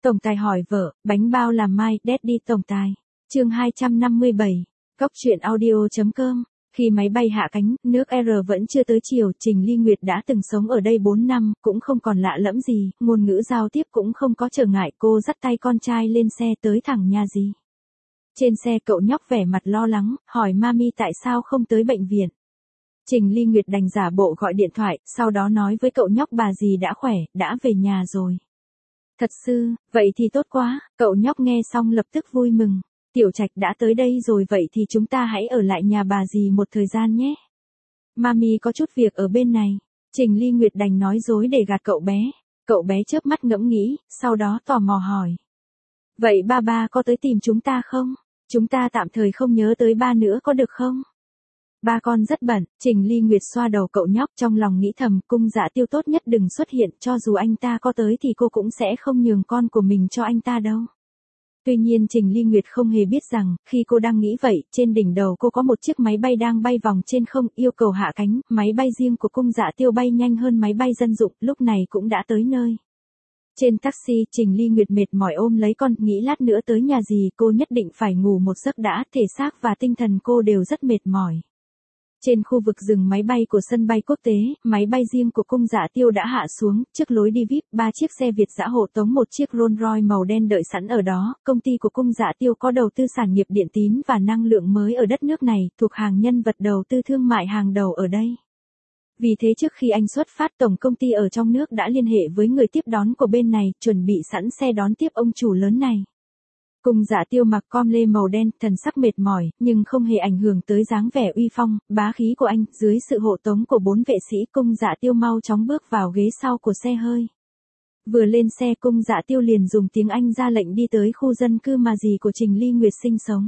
Tổng tài hỏi vợ, bánh bao làm mai, Daddy tổng tài. Chương 257. Góc truyện audio.com. Khi máy bay hạ cánh, nước R vẫn chưa tới chiều, Trình Ly Nguyệt đã từng sống ở đây 4 năm, cũng không còn lạ lẫm gì, ngôn ngữ giao tiếp cũng không có trở ngại, cô dắt tay con trai lên xe tới thẳng nhà dì. Trên xe cậu nhóc vẻ mặt lo lắng, hỏi mami tại sao không tới bệnh viện. Trình Ly Nguyệt đành giả bộ gọi điện thoại, sau đó nói với cậu nhóc bà dì đã khỏe, đã về nhà rồi. Thật sự, vậy thì tốt quá, cậu nhóc nghe xong lập tức vui mừng. Tiểu Trạch đã tới đây rồi vậy thì chúng ta hãy ở lại nhà bà dì một thời gian nhé. Mami có chút việc ở bên này. Trình Ly Nguyệt đành nói dối để gạt cậu bé. Cậu bé chớp mắt ngẫm nghĩ, sau đó tò mò hỏi. Vậy ba có tới tìm chúng ta không? Chúng ta tạm thời không nhớ tới ba nữa có được không? Ba con rất bận, Trình Ly Nguyệt xoa đầu cậu nhóc trong lòng nghĩ thầm, Cung Dạ Tiêu tốt nhất đừng xuất hiện, cho dù anh ta có tới thì cô cũng sẽ không nhường con của mình cho anh ta đâu. Tuy nhiên Trình Ly Nguyệt không hề biết rằng, khi cô đang nghĩ vậy, trên đỉnh đầu cô có một chiếc máy bay đang bay vòng trên không, yêu cầu hạ cánh, máy bay riêng của Cung Dạ Tiêu bay nhanh hơn máy bay dân dụng, lúc này cũng đã tới nơi. Trên taxi, Trình Ly Nguyệt mệt mỏi ôm lấy con, nghĩ lát nữa tới nhà dì, cô nhất định phải ngủ một giấc đã, thể xác và tinh thần cô đều rất mệt mỏi. Trên khu vực dừng máy bay của sân bay quốc tế, máy bay riêng của Cung Dạ Tiêu đã hạ xuống, trước lối đi VIP, 3 chiếc xe Việt dã hộ tống một chiếc Rolls Royce màu đen đợi sẵn ở đó. Công ty của Cung Dạ Tiêu có đầu tư sản nghiệp điện tín và năng lượng mới ở đất nước này, thuộc hàng nhân vật đầu tư thương mại hàng đầu ở đây. Vì thế trước khi anh xuất phát, tổng công ty ở trong nước đã liên hệ với người tiếp đón của bên này, chuẩn bị sẵn xe đón tiếp ông chủ lớn này. Cung Dạ Tiêu mặc com lê màu đen, thần sắc mệt mỏi, nhưng không hề ảnh hưởng tới dáng vẻ uy phong, bá khí của anh. Dưới sự hộ tống của 4 vệ sĩ, Cung Dạ Tiêu mau chóng bước vào ghế sau của xe hơi. Vừa lên xe, Cung Dạ Tiêu liền dùng tiếng Anh ra lệnh đi tới khu dân cư mà dì của Trình Ly Nguyệt sinh sống.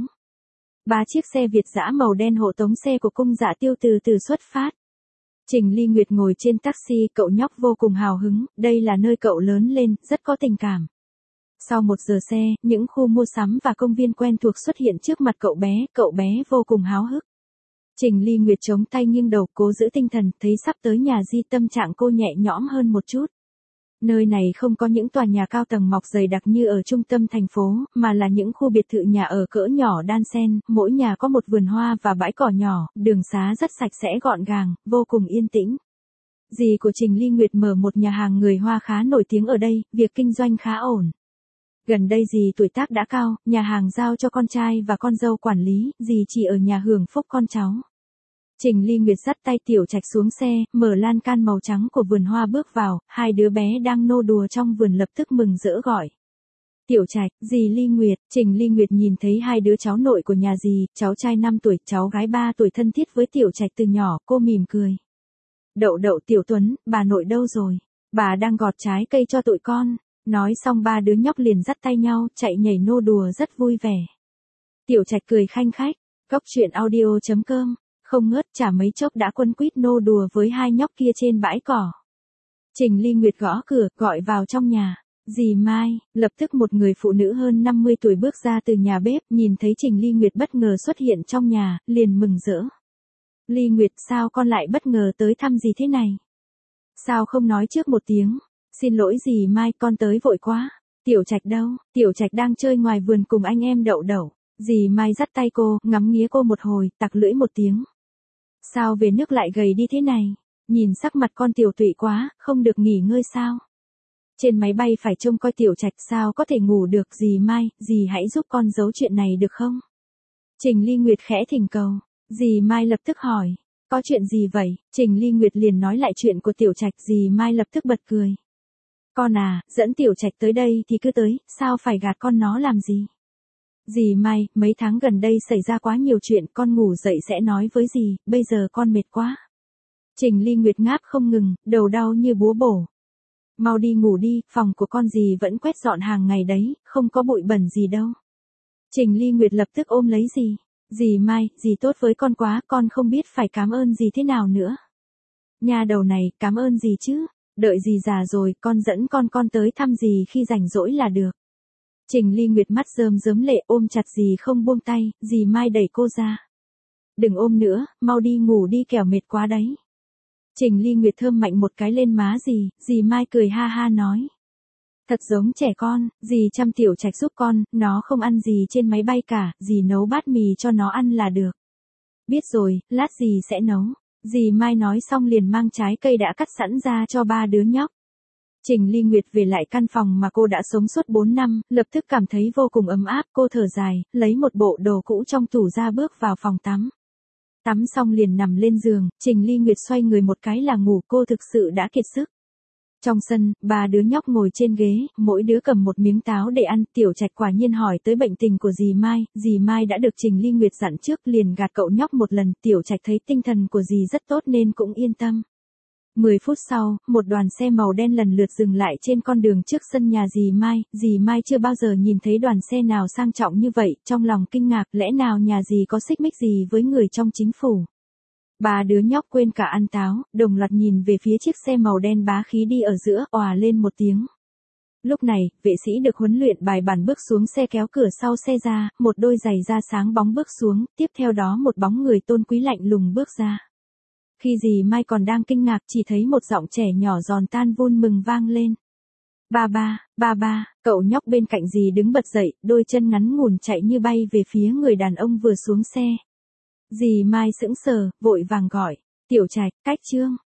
3 chiếc xe Việt dã màu đen hộ tống xe của Cung Dạ Tiêu từ từ xuất phát. Trình Ly Nguyệt ngồi trên taxi, cậu nhóc vô cùng hào hứng, đây là nơi cậu lớn lên, rất có tình cảm. Sau 1 giờ xe, những khu mua sắm và công viên quen thuộc xuất hiện trước mặt cậu bé vô cùng háo hức. Trình Ly Nguyệt chống tay nghiêng đầu, cố giữ tinh thần, thấy sắp tới nhà di, tâm trạng cô nhẹ nhõm hơn một chút. Nơi này không có những tòa nhà cao tầng mọc dày đặc như ở trung tâm thành phố, mà là những khu biệt thự nhà ở cỡ nhỏ đan xen, mỗi nhà có một vườn hoa và bãi cỏ nhỏ, đường xá rất sạch sẽ gọn gàng, vô cùng yên tĩnh. Dì của Trình Ly Nguyệt mở một nhà hàng người Hoa khá nổi tiếng ở đây, việc kinh doanh khá ổn. Gần đây dì tuổi tác đã cao, nhà hàng giao cho con trai và con dâu quản lý, dì chỉ ở nhà hưởng phúc con cháu. Trình Ly Nguyệt dắt tay Tiểu Trạch xuống xe, mở lan can màu trắng của vườn hoa bước vào, 2 đứa bé đang nô đùa trong vườn lập tức mừng rỡ gọi. Tiểu Trạch, dì Ly Nguyệt. Trình Ly Nguyệt nhìn thấy 2 đứa cháu nội của nhà dì, cháu trai 5 tuổi, cháu gái 3 tuổi thân thiết với Tiểu Trạch từ nhỏ, cô mỉm cười. Đậu Đậu, Tiểu Tuấn, bà nội đâu rồi? Bà đang gọt trái cây cho tụi con. Nói xong 3 đứa nhóc liền dắt tay nhau, chạy nhảy nô đùa rất vui vẻ. Tiểu Trạch cười khanh khách, góc truyện audio.com, không ngớt, chả mấy chốc đã quấn quýt nô đùa với 2 nhóc kia trên bãi cỏ. Trình Ly Nguyệt gõ cửa, gọi vào trong nhà. Dì Mai, lập tức một người phụ nữ hơn 50 tuổi bước ra từ nhà bếp, nhìn thấy Trình Ly Nguyệt bất ngờ xuất hiện trong nhà, liền mừng rỡ. Ly Nguyệt, sao con lại bất ngờ tới thăm dì thế này? Sao không nói trước một tiếng? Xin lỗi dì Mai, con tới vội quá. Tiểu Trạch đâu? Tiểu Trạch đang chơi ngoài vườn cùng anh em Đậu Đậu. Dì Mai dắt tay cô, ngắm nghía cô một hồi, tặc lưỡi một tiếng. Sao về nước lại gầy đi thế này? Nhìn sắc mặt con tiểu tụy quá, không được nghỉ ngơi sao? Trên máy bay phải trông coi Tiểu Trạch, sao có thể ngủ được? Dì Mai, dì hãy giúp con giấu chuyện này được không? Trình Ly Nguyệt khẽ thỉnh cầu. Dì Mai lập tức hỏi. Có chuyện gì vậy? Trình Ly Nguyệt liền nói lại chuyện của Tiểu Trạch, dì Mai lập tức bật cười. Con à, dẫn Tiểu Trạch tới đây thì cứ tới, sao phải gạt con nó làm gì? Dì Mai, mấy tháng gần đây xảy ra quá nhiều chuyện, con ngủ dậy sẽ nói với dì, bây giờ con mệt quá. Trình Ly Nguyệt ngáp không ngừng, đầu đau như búa bổ. Mau đi ngủ đi, phòng của con dì vẫn quét dọn hàng ngày đấy, không có bụi bẩn gì đâu. Trình Ly Nguyệt lập tức ôm lấy dì. Dì Mai, dì tốt với con quá, con không biết phải cảm ơn dì thế nào nữa. Nhà đầu này, cảm ơn dì chứ. Đợi dì già rồi, con dẫn con tới thăm dì khi rảnh rỗi là được. Trình Ly Nguyệt mắt rơm rớm lệ, ôm chặt dì không buông tay, dì Mai đẩy cô ra. Đừng ôm nữa, mau đi ngủ đi kẻo mệt quá đấy. Trình Ly Nguyệt thơm mạnh một cái lên má dì Mai cười ha ha nói. Thật giống trẻ con, dì chăm Tiểu Trạch giúp con, nó không ăn gì trên máy bay cả, dì nấu bát mì cho nó ăn là được. Biết rồi, lát dì sẽ nấu. Dì Mai nói xong liền mang trái cây đã cắt sẵn ra cho ba đứa nhóc. Trình Ly Nguyệt về lại căn phòng mà cô đã sống suốt 4 năm, lập tức cảm thấy vô cùng ấm áp, cô thở dài, lấy một bộ đồ cũ trong tủ ra bước vào phòng tắm. Tắm xong liền nằm lên giường, Trình Ly Nguyệt xoay người một cái là ngủ, cô thực sự đã kiệt sức. Trong sân, ba đứa nhóc ngồi trên ghế, mỗi đứa cầm một miếng táo để ăn. Tiểu Trạch quả nhiên hỏi tới bệnh tình của dì Mai đã được Trình Ly Nguyệt dặn trước, liền gạt cậu nhóc một lần. Tiểu Trạch thấy tinh thần của dì rất tốt nên cũng yên tâm. 10 phút sau, một đoàn xe màu đen lần lượt dừng lại trên con đường trước sân nhà dì Mai chưa bao giờ nhìn thấy đoàn xe nào sang trọng như vậy, trong lòng kinh ngạc, lẽ nào nhà dì có xích mích gì với người trong chính phủ. Ba đứa nhóc quên cả ăn táo, đồng loạt nhìn về phía chiếc xe màu đen bá khí đi ở giữa, òa lên một tiếng. Lúc này, vệ sĩ được huấn luyện bài bản bước xuống xe kéo cửa sau xe ra, một đôi giày da sáng bóng bước xuống, tiếp theo đó một bóng người tôn quý lạnh lùng bước ra. Khi dì Mai còn đang kinh ngạc chỉ thấy một giọng trẻ nhỏ giòn tan vui mừng vang lên. Ba, cậu nhóc bên cạnh dì đứng bật dậy, đôi chân ngắn ngủn chạy như bay về phía người đàn ông vừa xuống xe. Dì Mai sững sờ, vội vàng gọi, Tiểu Trạch, cách Trương.